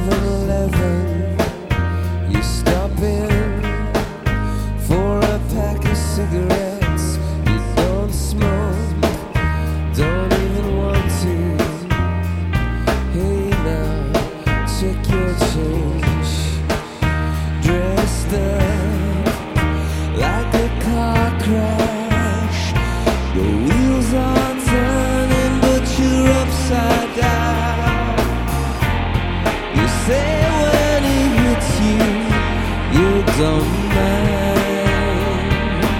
7-Eleven, you stop in for a pack of cigarettes. You don't smoke, don't even want to. Hey now, check your change. Dressed up like a car crash. The wheels are turning, but you're upside down. You say when he hits you, you don't mind,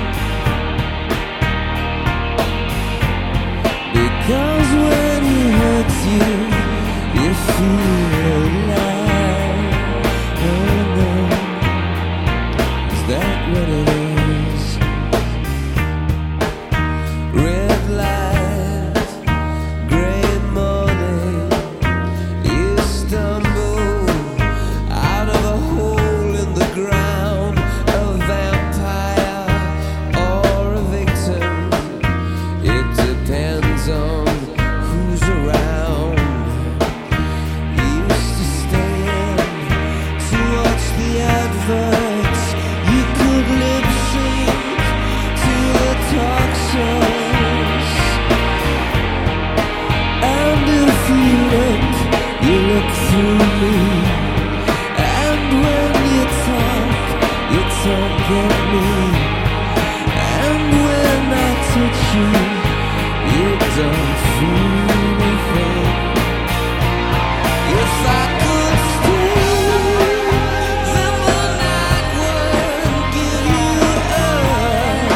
because when he hurts you, you feel alive. Oh no, is that what it is? Red light, gray morning, you stumble out of a hole in the ground, a vampire or a victim. It depends on who's around. You used to stay in to watch the adverts. You could lip sync to the talk shows. And if you look through me. And when you talk at me. And when I touch you, you don't feel anything. If I could stay, then the night wouldn't give you up.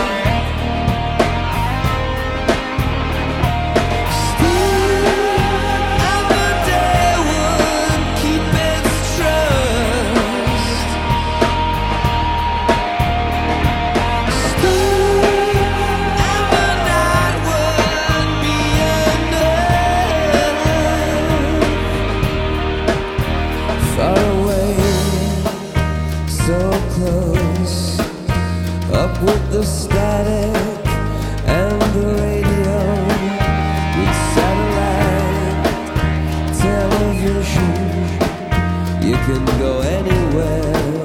Still, and the day wouldn't keep its trust. Still, and the night wouldn't be enough. Far away, so close, up with the static and the radio, with satellite television. You can go anywhere